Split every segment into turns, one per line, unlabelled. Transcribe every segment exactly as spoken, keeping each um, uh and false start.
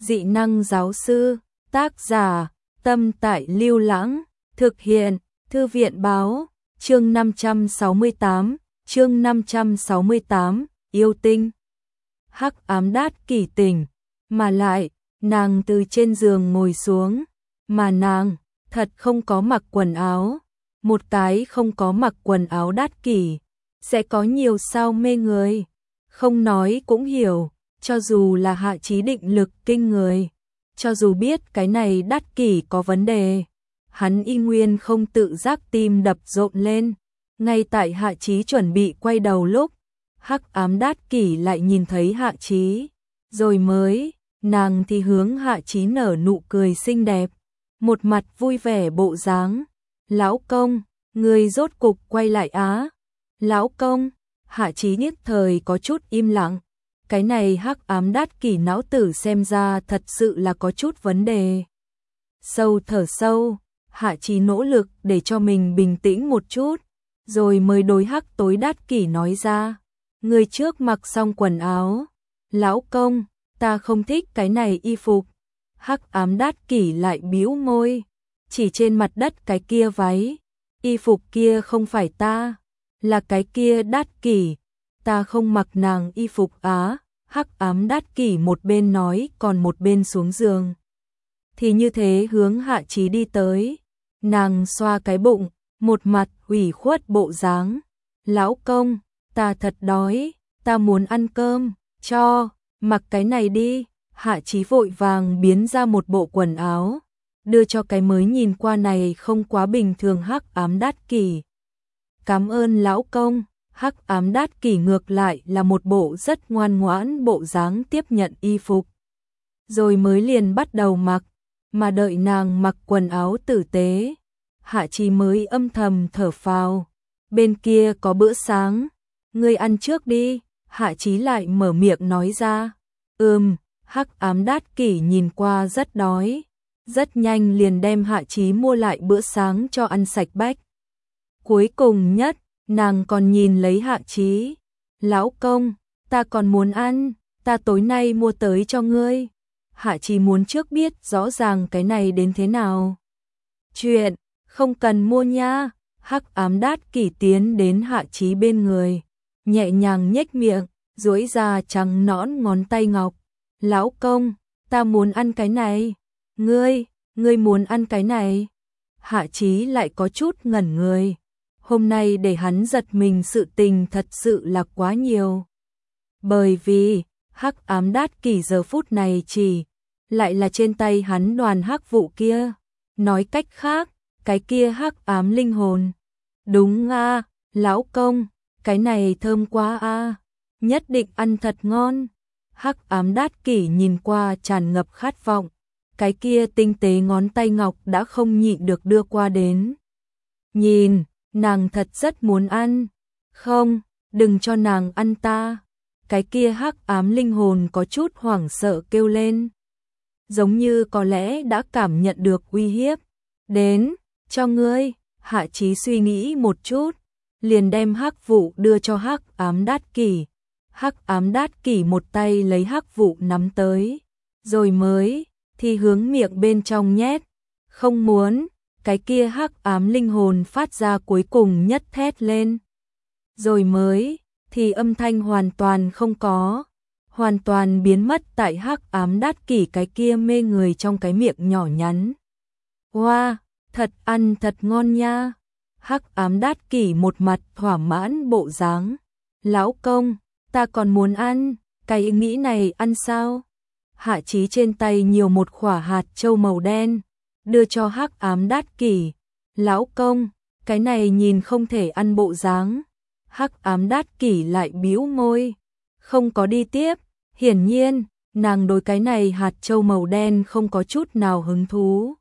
dị năng giáo sư, tác giả, Tâm Tại Lưu Lãng, thực hiện, Thư viện báo, chương năm trăm sáu mươi tám, chương năm trăm sáu mươi tám, yêu tinh. Hắc ám đát kỷ tỉnh, mà lại, nàng từ trên giường ngồi xuống, mà nàng, thật không có mặc quần áo, một cái không có mặc quần áo đát kỷ, sẽ có nhiều sao mê người, không nói cũng hiểu, cho dù là Hạ Chí định lực kinh người, cho dù biết cái này đát kỷ có vấn đề, hắn y nguyên không tự giác tim đập rộn lên, ngay tại Hạ Chí chuẩn bị quay đầu lúc, hắc ám đát kỷ lại nhìn thấy Hạ Chí, rồi mới, nàng thì hướng Hạ Chí nở nụ cười xinh đẹp, một mặt vui vẻ bộ dáng, lão công, người rốt cục quay lại á, lão công, Hạ Chí nhất thời có chút im lặng, cái này hắc ám đát kỷ não tử xem ra thật sự là có chút vấn đề. Sâu thở sâu, Hạ Chí nỗ lực để cho mình bình tĩnh một chút, rồi mới đối hắc tối đát kỷ nói ra, người trước mặc xong quần áo, lão công, ta không thích cái này y phục. Hắc ám đát kỷ lại bĩu môi, chỉ trên mặt đất cái kia váy, y phục kia không phải ta, là cái kia đát kỷ, ta không mặc nàng y phục á. Hắc ám đát kỷ một bên nói còn một bên xuống giường. Thì như thế hướng Hạ Chí đi tới, nàng xoa cái bụng, một mặt ủy khuất bộ dáng, lão công, ta thật đói, ta muốn ăn cơm, cho, mặc cái này đi. Hạ Chí vội vàng biến ra một bộ quần áo, đưa cho cái mới nhìn qua này không quá bình thường hắc ám đát kỷ. Cảm ơn lão công. Hắc ám đát kỷ ngược lại là một bộ rất ngoan ngoãn bộ dáng tiếp nhận y phục. Rồi mới liền bắt đầu mặc, mà đợi nàng mặc quần áo tử tế, Hạ Chí mới âm thầm thở phào. Bên kia có bữa sáng, ngươi ăn trước đi. Hạ Chí lại mở miệng nói ra. Ừm. Hắc ám đát kỷ nhìn qua rất đói, rất nhanh liền đem Hạ Chí mua lại bữa sáng cho ăn sạch bách. Cuối cùng nhất, nàng còn nhìn lấy Hạ Chí, lão công, ta còn muốn ăn, ta tối nay mua tới cho ngươi. Hạ Chí muốn trước biết rõ ràng cái này đến thế nào. Chuyện, không cần mua nha. Hắc ám đát kỷ tiến đến Hạ Chí bên người, nhẹ nhàng nhếch miệng, duỗi ra trắng nõn ngón tay ngọc. Lão công, ta muốn ăn cái này. Ngươi, ngươi muốn ăn cái này. Hạ Chí lại có chút ngẩn người. Hôm nay để hắn giật mình sự tình thật sự là quá nhiều. Bởi vì, hắc ám đát kỷ giờ phút này chỉ, lại là trên tay hắn đoàn hắc vụ kia. Nói cách khác, cái kia hắc ám linh hồn. Đúng a, lão công, cái này thơm quá a, nhất định ăn thật ngon. Hắc ám đát kỷ nhìn qua tràn ngập khát vọng, cái kia tinh tế ngón tay ngọc đã không nhịn được đưa qua đến. Nhìn, nàng thật rất muốn ăn. Không, đừng cho nàng ăn ta. Cái kia hắc ám linh hồn có chút hoảng sợ kêu lên. Giống như có lẽ đã cảm nhận được uy hiếp. Đến, cho ngươi. Hạ Chí suy nghĩ một chút, liền đem hắc vụ đưa cho hắc ám đát kỷ. Hắc ám đát kỷ một tay lấy hắc vụ nắm tới, rồi mới thì hướng miệng bên trong nhét. Không muốn. Cái kia hắc ám linh hồn phát ra cuối cùng nhất thét lên. Rồi mới thì âm thanh hoàn toàn không có, hoàn toàn biến mất tại hắc ám đát kỷ cái kia mê người trong cái miệng nhỏ nhắn. Wow, thật ăn thật ngon nha. Hắc ám đát kỷ một mặt thỏa mãn bộ dáng. Lão công, ta còn muốn ăn, cái ý nghĩ này ăn sao? Hạ Chí trên tay nhiều một khỏa hạt châu màu đen, đưa cho hắc ám đát kỷ. Lão công, cái này nhìn không thể ăn bộ dáng. Hắc ám đát kỷ lại bĩu môi, không có đi tiếp. Hiển nhiên, nàng đối cái này hạt châu màu đen không có chút nào hứng thú.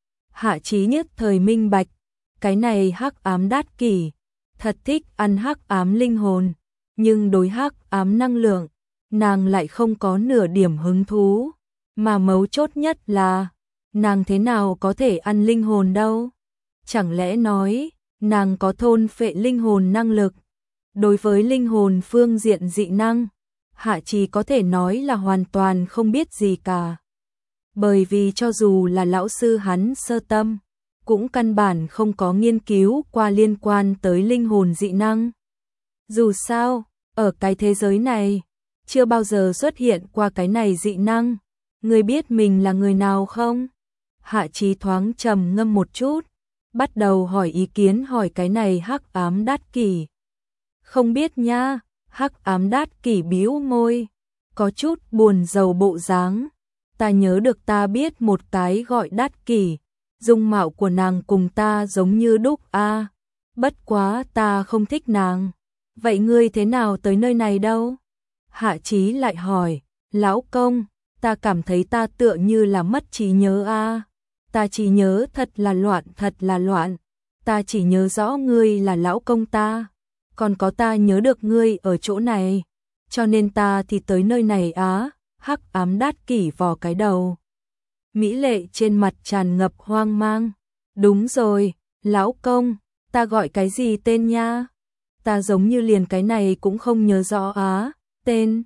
Hạ Chí nhất thời minh bạch, cái này hắc ám đát kỷ thật thích ăn hắc ám linh hồn, nhưng đối hắc ám năng lượng, nàng lại không có nửa điểm hứng thú, mà mấu chốt nhất là nàng thế nào có thể ăn linh hồn đâu? Chẳng lẽ nói nàng có thôn phệ linh hồn năng lực? Đối với linh hồn phương diện dị năng, Hạ Chí có thể nói là hoàn toàn không biết gì cả. Bởi vì cho dù là lão sư hắn Sơ Tâm, cũng căn bản không có nghiên cứu qua liên quan tới linh hồn dị năng. Dù sao, ở cái thế giới này, chưa bao giờ xuất hiện qua cái này dị năng. Ngươi biết mình là người nào không? Hạ Chí thoáng trầm ngâm một chút, bắt đầu hỏi ý kiến hỏi cái này Hắc Ám Đát Kỷ. Không biết nha, Hắc Ám Đát Kỷ bĩu môi, có chút buồn rầu bộ dáng. Ta nhớ được ta biết một cái gọi Đát Kỷ, dung mạo của nàng cùng ta giống như đúc a. Bất quá ta không thích nàng. Vậy ngươi thế nào tới nơi này đâu? Hạ Chí lại hỏi, lão công, ta cảm thấy ta tựa như là mất trí nhớ a. Ta chỉ nhớ thật là loạn, thật là loạn. Ta chỉ nhớ rõ ngươi là lão công ta, còn có ta nhớ được ngươi ở chỗ này, cho nên ta thì tới nơi này á. Hắc Ám Đát Kỷ vò cái đầu, mỹ lệ trên mặt tràn ngập hoang mang. Đúng rồi, lão công, ta gọi cái gì tên nha? Ta giống như liền cái này cũng không nhớ rõ á, tên.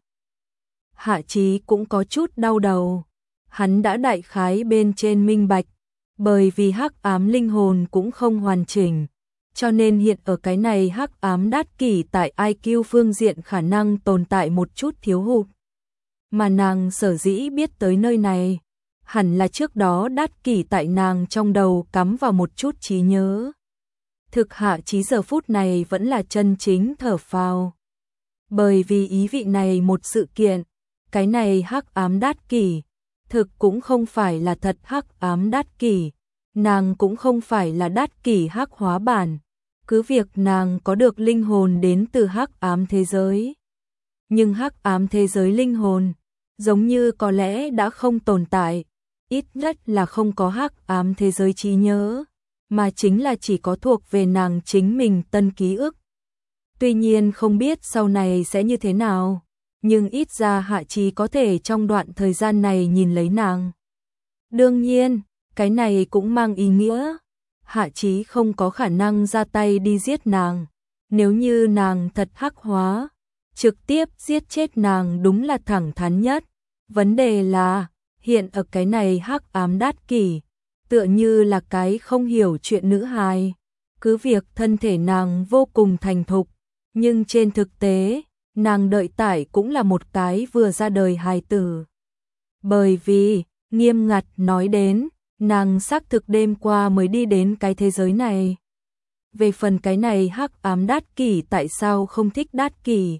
Hạ Chí cũng có chút đau đầu, hắn đã đại khái bên trên minh bạch, bởi vì Hắc Ám linh hồn cũng không hoàn chỉnh, cho nên hiện ở cái này Hắc Ám Đát Kỷ tại i kiu phương diện khả năng tồn tại một chút thiếu hụt. Mà nàng sở dĩ biết tới nơi này, hẳn là trước đó Đát Kỷ tại nàng trong đầu cắm vào một chút trí nhớ. Thực Hạ Chí giờ phút này vẫn là chân chính thở phào. Bởi vì ý vị này một sự kiện, cái này Hắc Ám Đát Kỷ, thực cũng không phải là thật Hắc Ám Đát Kỷ, nàng cũng không phải là Đát Kỷ hắc hóa bản, cứ việc nàng có được linh hồn đến từ Hắc Ám thế giới. Nhưng Hắc Ám thế giới linh hồn, giống như có lẽ đã không tồn tại, ít nhất là không có Hắc Ám thế giới trí nhớ, mà chính là chỉ có thuộc về nàng chính mình tân ký ức. Tuy nhiên không biết sau này sẽ như thế nào, nhưng ít ra Hạ Chí có thể trong đoạn thời gian này nhìn lấy nàng. Đương nhiên, cái này cũng mang ý nghĩa, Hạ Chí không có khả năng ra tay đi giết nàng. Nếu như nàng thật hắc hóa, trực tiếp giết chết nàng đúng là thẳng thắn nhất. Vấn đề là, hiện ở cái này Hắc Ám Đát Kỷ, tựa như là cái không hiểu chuyện nữ hài. Cứ việc thân thể nàng vô cùng thành thục, nhưng trên thực tế, nàng đợi tải cũng là một cái vừa ra đời hài tử. Bởi vì, nghiêm ngặt nói đến, nàng xác thực đêm qua mới đi đến cái thế giới này. Về phần cái này Hắc Ám Đát Kỷ tại sao không thích Đát Kỷ,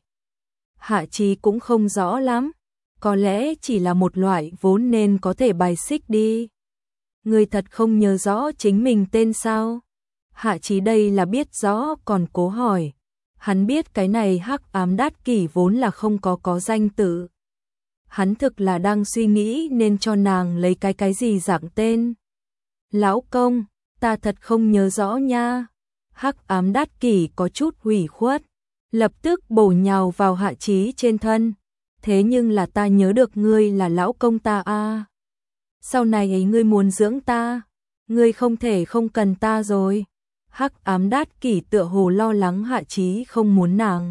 Hạ Chí cũng không rõ lắm, có lẽ chỉ là một loại vốn nên có thể bài xích đi. Người thật không nhớ rõ chính mình tên sao? Hạ Chí đây là biết rõ còn cố hỏi. Hắn biết cái này Hắc Ám Đát Kỷ vốn là không có có danh tự. Hắn thực là đang suy nghĩ nên cho nàng lấy cái cái gì dạng tên. Lão công, ta thật không nhớ rõ nha. Hắc Ám Đát Kỷ có chút hủy khuất, lập tức bổ nhào vào Hạ Chí trên thân. Thế nhưng là ta nhớ được ngươi là lão công ta a. Sau này ấy ngươi muốn dưỡng ta, ngươi không thể không cần ta rồi. Hắc Ám Đát Kỷ tựa hồ lo lắng Hạ Chí không muốn nàng.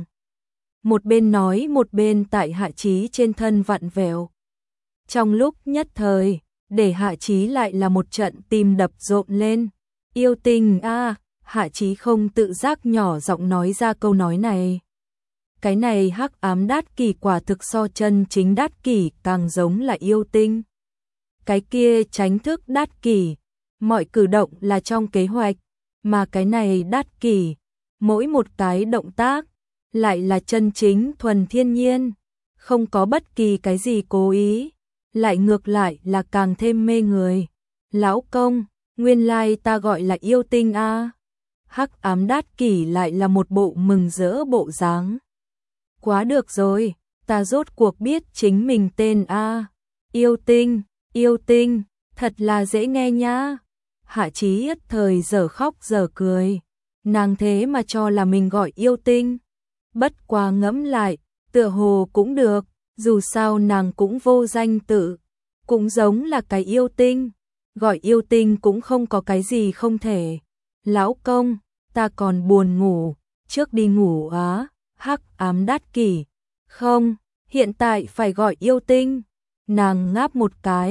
Một bên nói một bên tại Hạ Chí trên thân vặn vẹo. Trong lúc nhất thời, để Hạ Chí lại là một trận tim đập rộn lên. Yêu tình a, Hạ Chí không tự giác nhỏ giọng nói ra câu nói này. Cái này Hắc Ám Đát Kỷ quả thực so chân chính Đát Kỷ càng giống là yêu tinh. Cái kia tránh thức Đát Kỷ, mọi cử động là trong kế hoạch, mà cái này Đát Kỷ, mỗi một cái động tác lại là chân chính thuần thiên nhiên, không có bất kỳ cái gì cố ý, lại ngược lại là càng thêm mê người. Lão công, nguyên lai ta gọi là yêu tinh a. Hắc Ám Đát Kỷ lại là một bộ mừng rỡ bộ dáng. Quá được rồi, ta rốt cuộc biết chính mình tên a. Yêu tinh, yêu tinh, thật là dễ nghe nha. Hạ Chí nhất thời giờ khóc giờ cười, nàng thế mà cho là mình gọi yêu tinh. Bất quá ngẫm lại, tựa hồ cũng được, dù sao nàng cũng vô danh tự, cũng giống là cái yêu tinh, gọi yêu tinh cũng không có cái gì không thể. Lão công, ta còn buồn ngủ, trước đi ngủ á. Hắc Ám Đát Kỷ, không, hiện tại phải gọi yêu tinh. Nàng ngáp một cái,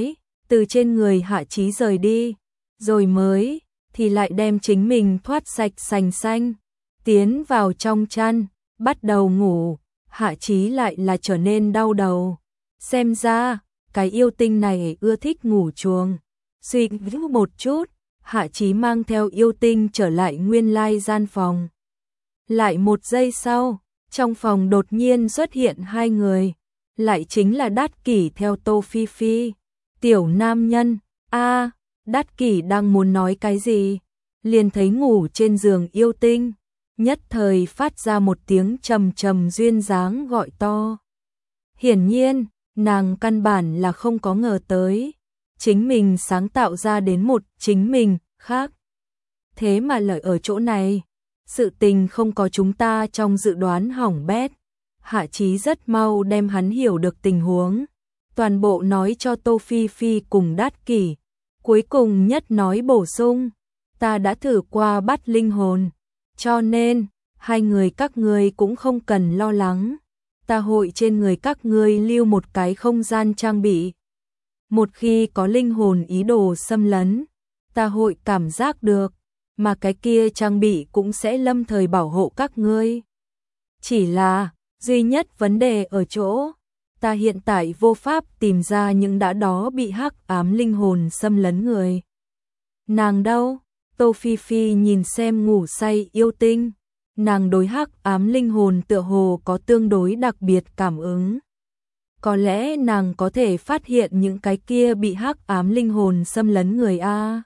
từ trên người Hạ Chí rời đi, rồi mới thì lại đem chính mình thoát sạch sành xanh, tiến vào trong chăn, bắt đầu ngủ. Hạ Chí lại là trở nên đau đầu. Xem ra, cái yêu tinh này ưa thích ngủ chuồng. Suy nghĩ một chút, Hạ Chí mang theo yêu tinh trở lại nguyên lai gian phòng. Lại một giây sau, trong phòng đột nhiên xuất hiện hai người, lại chính là Đát Kỷ theo Tô Phi Phi. Tiểu nam nhân, a, Đát Kỷ đang muốn nói cái gì, liền thấy ngủ trên giường yêu tinh, nhất thời phát ra một tiếng trầm trầm duyên dáng gọi to. Hiển nhiên, nàng căn bản là không có ngờ tới, chính mình sáng tạo ra đến một chính mình khác. Thế mà lợi ở chỗ này, sự tình không có chúng ta trong dự đoán hỏng bét. Hạ Chí rất mau đem hắn hiểu được tình huống, toàn bộ nói cho Tô Phi Phi cùng Đát Kỷ, cuối cùng nhất nói bổ sung, ta đã thử qua bắt linh hồn, cho nên, hai người các ngươi cũng không cần lo lắng, ta hội trên người các ngươi lưu một cái không gian trang bị. Một khi có linh hồn ý đồ xâm lấn, ta hội cảm giác được, mà cái kia trang bị cũng sẽ lâm thời bảo hộ các ngươi. Chỉ là, duy nhất vấn đề ở chỗ, ta hiện tại vô pháp tìm ra những đã đó bị hắc ám linh hồn xâm lấn người. Nàng đâu? Tô Phi Phi nhìn xem ngủ say yêu tinh, nàng đối hắc ám linh hồn tựa hồ có tương đối đặc biệt cảm ứng. Có lẽ nàng có thể phát hiện những cái kia bị hắc ám linh hồn xâm lấn người a.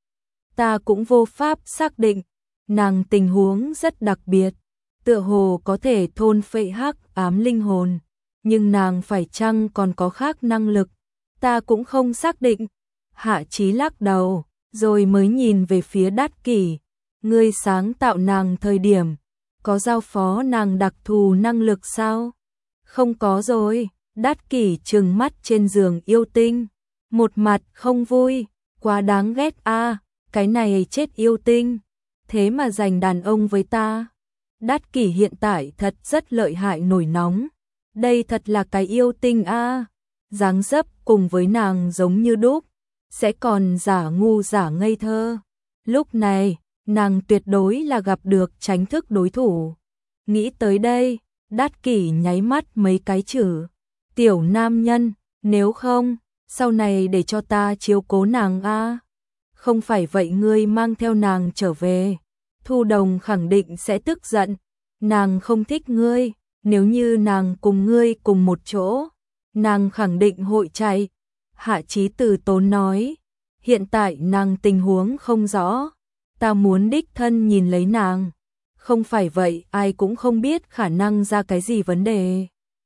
Ta cũng vô pháp xác định, nàng tình huống rất đặc biệt, tựa hồ có thể thôn phệ hắc ám linh hồn, nhưng nàng phải chăng còn có khác năng lực, ta cũng không xác định. Hạ Chí lắc đầu, rồi mới nhìn về phía Đát Kỷ, ngươi sáng tạo nàng thời điểm, có giao phó nàng đặc thù năng lực sao? Không có rồi. Đát Kỷ trừng mắt trên giường yêu tinh, một mặt không vui, quá đáng ghét a, cái này chết yêu tinh, thế mà giành đàn ông với ta. Đát Kỷ hiện tại thật rất lợi hại nổi nóng, đây thật là cái yêu tinh a, dáng dấp cùng với nàng giống như đúc, sẽ còn giả ngu giả ngây thơ. Lúc này, nàng tuyệt đối là gặp được tránh thức đối thủ. Nghĩ tới đây, Đát Kỷ nháy mắt mấy cái chữ. Tiểu nam nhân, nếu không, sau này để cho ta chiếu cố nàng a. Không phải vậy ngươi mang theo nàng trở về, Thu Đồng khẳng định sẽ tức giận, nàng không thích ngươi, nếu như nàng cùng ngươi cùng một chỗ, nàng khẳng định hội chạy. Hạ Chí từ tốn nói, hiện tại nàng tình huống không rõ, ta muốn đích thân nhìn lấy nàng, không phải vậy ai cũng không biết khả năng ra cái gì vấn đề.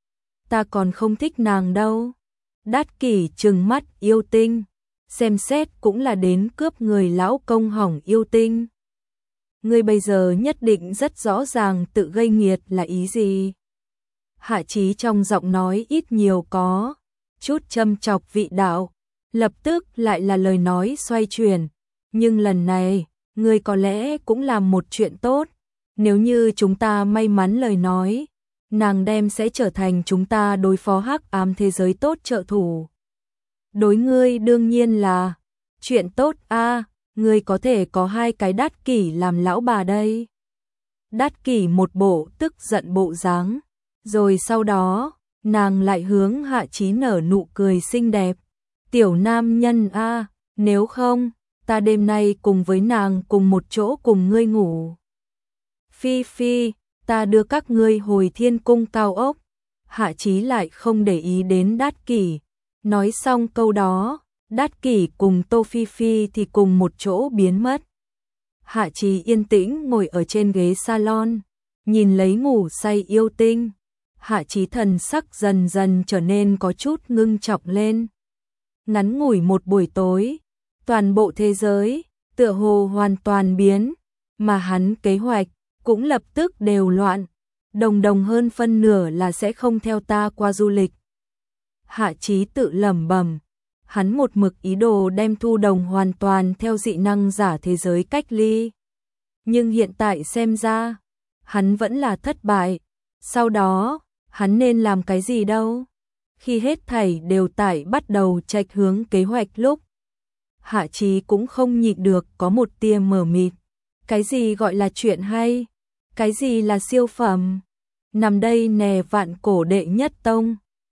Ta còn không thích nàng đâu. Đát Kỷ trừng mắt yêu tinh, xem xét cũng là đến cướp người lão công hỏng yêu tinh. Ngươi bây giờ nhất định rất rõ ràng tự gây nghiệt là ý gì. Hạ Chí trong giọng nói ít nhiều có chút châm chọc vị đạo, lập tức lại là lời nói xoay chuyển, nhưng lần này, ngươi có lẽ cũng làm một chuyện tốt, nếu như chúng ta may mắn lời nói, nàng đem sẽ trở thành chúng ta đối phó hắc ám thế giới tốt trợ thủ. Đối ngươi đương nhiên là chuyện tốt a, ngươi có thể có hai cái Đát Kỷ làm lão bà đây. Đát Kỷ một bộ tức giận bộ dáng, rồi sau đó, nàng lại hướng Hạ Chí nở nụ cười xinh đẹp. Tiểu nam nhân a, nếu không, ta đêm nay cùng với nàng cùng một chỗ cùng ngươi ngủ. Phi Phi, ta đưa các ngươi hồi thiên cung cao ốc. Hạ Chí lại không để ý đến Đát Kỷ. Nói xong câu đó, Đát Kỷ cùng Tô Phi Phi thì cùng một chỗ biến mất. Hạ Chí yên tĩnh ngồi ở trên ghế salon, nhìn lấy ngủ say yêu tinh. Hạ Chí thần sắc dần dần trở nên có chút ngưng trọng lên. Ngắn ngủi một buổi tối, toàn bộ thế giới tựa hồ hoàn toàn biến, mà hắn kế hoạch cũng lập tức đều loạn, đồng đồng hơn phân nửa là sẽ không theo ta qua du lịch. Hạ Chí tự lẩm bẩm, hắn một mực ý đồ đem Thu Đồng hoàn toàn theo dị năng giả thế giới cách ly. Nhưng hiện tại xem ra, hắn vẫn là thất bại. Sau đó, hắn nên làm cái gì đâu? Khi hết thảy đều tại bắt đầu chệch hướng kế hoạch lúc, Hạ Chí cũng không nhịn được có một tia mờ mịt. Cái gì gọi là chuyện hay? Cái gì là siêu phẩm? Nằm đây nè vạn cổ đệ nhất tông.